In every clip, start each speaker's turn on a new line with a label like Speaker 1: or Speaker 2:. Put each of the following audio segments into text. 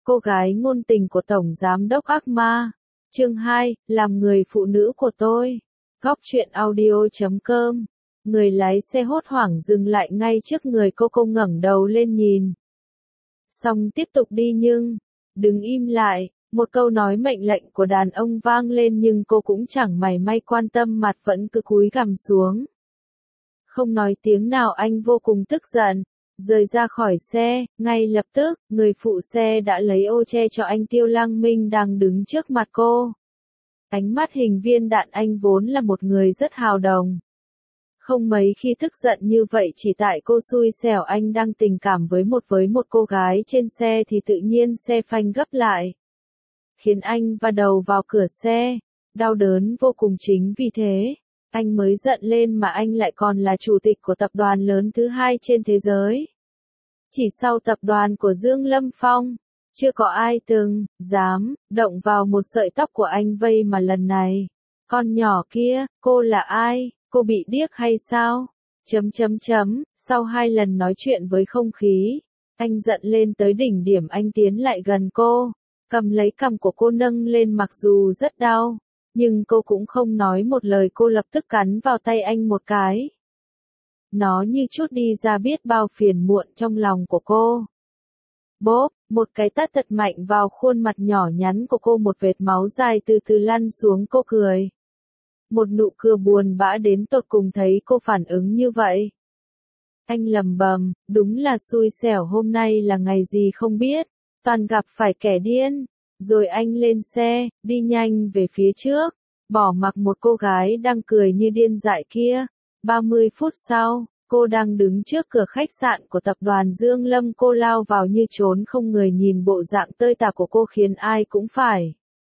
Speaker 1: Cô gái ngôn tình của Tổng Giám đốc ác ma. Chương 2, làm người phụ nữ của tôi. Góc truyện audio.com. Người lái xe hốt hoảng dừng lại ngay trước người cô ngẩng đầu lên nhìn. Xong tiếp tục đi nhưng, đừng im lại, một câu nói mệnh lệnh của đàn ông vang lên nhưng cô cũng chẳng mảy may quan tâm, mặt vẫn cứ cúi gằm xuống. Không nói tiếng nào, anh vô cùng tức giận. Rời ra khỏi xe, ngay lập tức, người phụ xe đã lấy ô che cho anh. Tiêu Lăng Minh đang đứng trước mặt cô. Ánh mắt hình viên đạn, anh vốn là một người rất hào đồng. Không mấy khi tức giận như vậy, chỉ tại cô xui xẻo anh đang tình cảm với một cô gái trên xe thì tự nhiên xe phanh gấp lại. Khiến anh va đầu vào cửa xe, đau đớn vô cùng. Chính vì thế, anh mới giận lên, mà anh lại còn là chủ tịch của tập đoàn lớn thứ 2 trên thế giới. Chỉ sau tập đoàn của Dương Lâm Phong, chưa có ai dám động vào một sợi tóc của anh. Vây mà lần này, con nhỏ kia, cô là ai? Cô bị điếc hay sao? Sau 2 lần nói chuyện với không khí, anh giận lên tới đỉnh điểm. Anh tiến lại gần cô, cầm lấy cằm của cô nâng lên. Mặc dù rất đau, nhưng cô cũng không nói một lời. Cô lập tức cắn vào tay anh một cái. Nó như trút đi ra biết bao phiền muộn trong lòng của cô. Bốp, một cái tát thật mạnh vào khuôn mặt nhỏ nhắn của cô. Một vệt máu dài từ từ lăn xuống. Cô cười. Một nụ cười buồn bã đến tột cùng thấy cô phản ứng như vậy. Anh lầm bầm, đúng là xui xẻo, hôm nay là ngày gì không biết, toàn gặp phải kẻ điên. Rồi anh lên xe, đi nhanh về phía trước, bỏ mặc một cô gái đang cười như điên dại kia. 30 phút sau, cô đang đứng trước cửa khách sạn của tập đoàn Dương Lâm. Cô lao vào như trốn không người. Nhìn bộ dạng tơi tả của cô khiến ai cũng phải.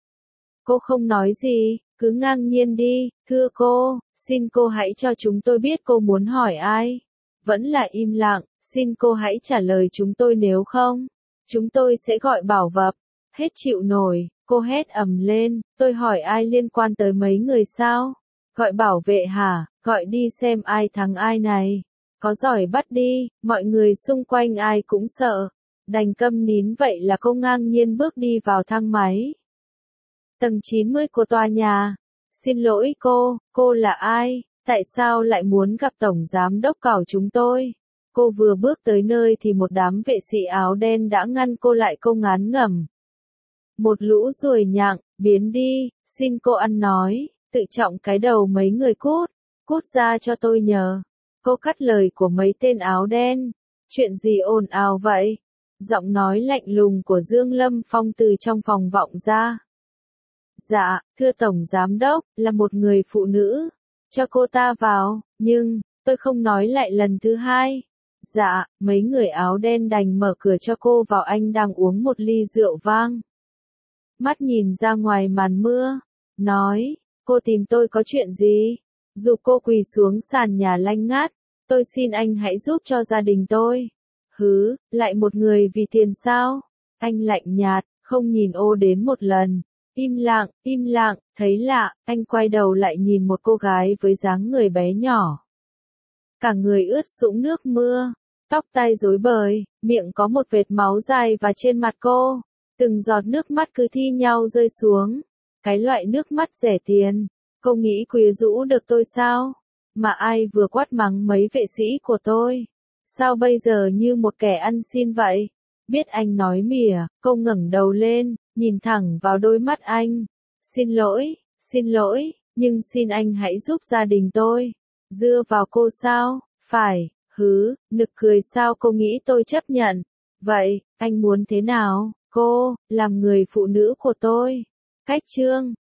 Speaker 1: Cô không nói gì, cứ ngang nhiên đi. Thưa cô, xin cô hãy cho chúng tôi biết cô muốn hỏi ai. Vẫn là im lặng, xin cô hãy trả lời chúng tôi, nếu không, chúng tôi sẽ gọi bảo vệ. Hết chịu nổi, cô hét ầm lên, tôi hỏi ai, liên quan tới mấy người sao? Gọi bảo vệ hả? Gọi đi xem ai thắng ai này. Có giỏi bắt đi. Mọi người xung quanh ai cũng sợ, đành câm nín. Vậy là cô ngang nhiên bước đi vào thang máy. Tầng 90 của tòa nhà. Xin lỗi cô là ai? Tại sao lại muốn gặp Tổng Giám đốc cảo chúng tôi? Cô vừa bước tới nơi thì một đám vệ sĩ áo đen đã ngăn cô lại. Cô ngán ngẩm. Một lũ ruồi nhặng, biến đi, xin cô ăn nói, tự trọng cái đầu mấy người, cút ra cho tôi nhờ. Cô cắt lời của mấy tên áo đen. Chuyện gì ồn ào vậy? Giọng nói lạnh lùng của Dương Lâm Phong từ trong phòng vọng ra. Dạ, thưa Tổng Giám đốc, là một người phụ nữ. Cho cô ta vào, nhưng, tôi không nói lại lần thứ 2. Dạ, mấy người áo đen đành mở cửa cho cô vào. Anh đang uống một ly rượu vang. Mắt nhìn ra ngoài màn mưa, nói, cô tìm tôi có chuyện gì? Dù cô quỳ xuống sàn nhà lanh ngắt, tôi xin anh hãy giúp cho gia đình tôi. Hứ, lại một người vì tiền sao? Anh lạnh nhạt, không nhìn ô đến một lần. Im lặng, thấy lạ, anh quay đầu lại nhìn một cô gái với dáng người bé nhỏ. Cả người ướt sũng nước mưa, tóc tai rối bời, miệng có một vệt máu dài và trên mặt cô, từng giọt nước mắt cứ thi nhau rơi xuống. Cái loại nước mắt rẻ tiền. Cô nghĩ quyến rũ được tôi sao? Mà ai vừa quát mắng mấy vệ sĩ của tôi? Sao bây giờ như một kẻ ăn xin vậy? Biết anh nói mỉa, cô ngẩng đầu lên, nhìn thẳng vào đôi mắt anh. Xin lỗi, nhưng xin anh hãy giúp gia đình tôi. Dựa vào cô sao? Phải, nực cười sao? Cô nghĩ tôi chấp nhận. Vậy, anh muốn thế nào? Cô, làm người phụ nữ của tôi. Cách chương